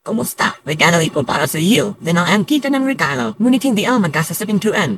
Kumusta? Regalo ito para sa iyo. Dinaan kita ng regalo, ngunit hindi ang magkasasabing tuan.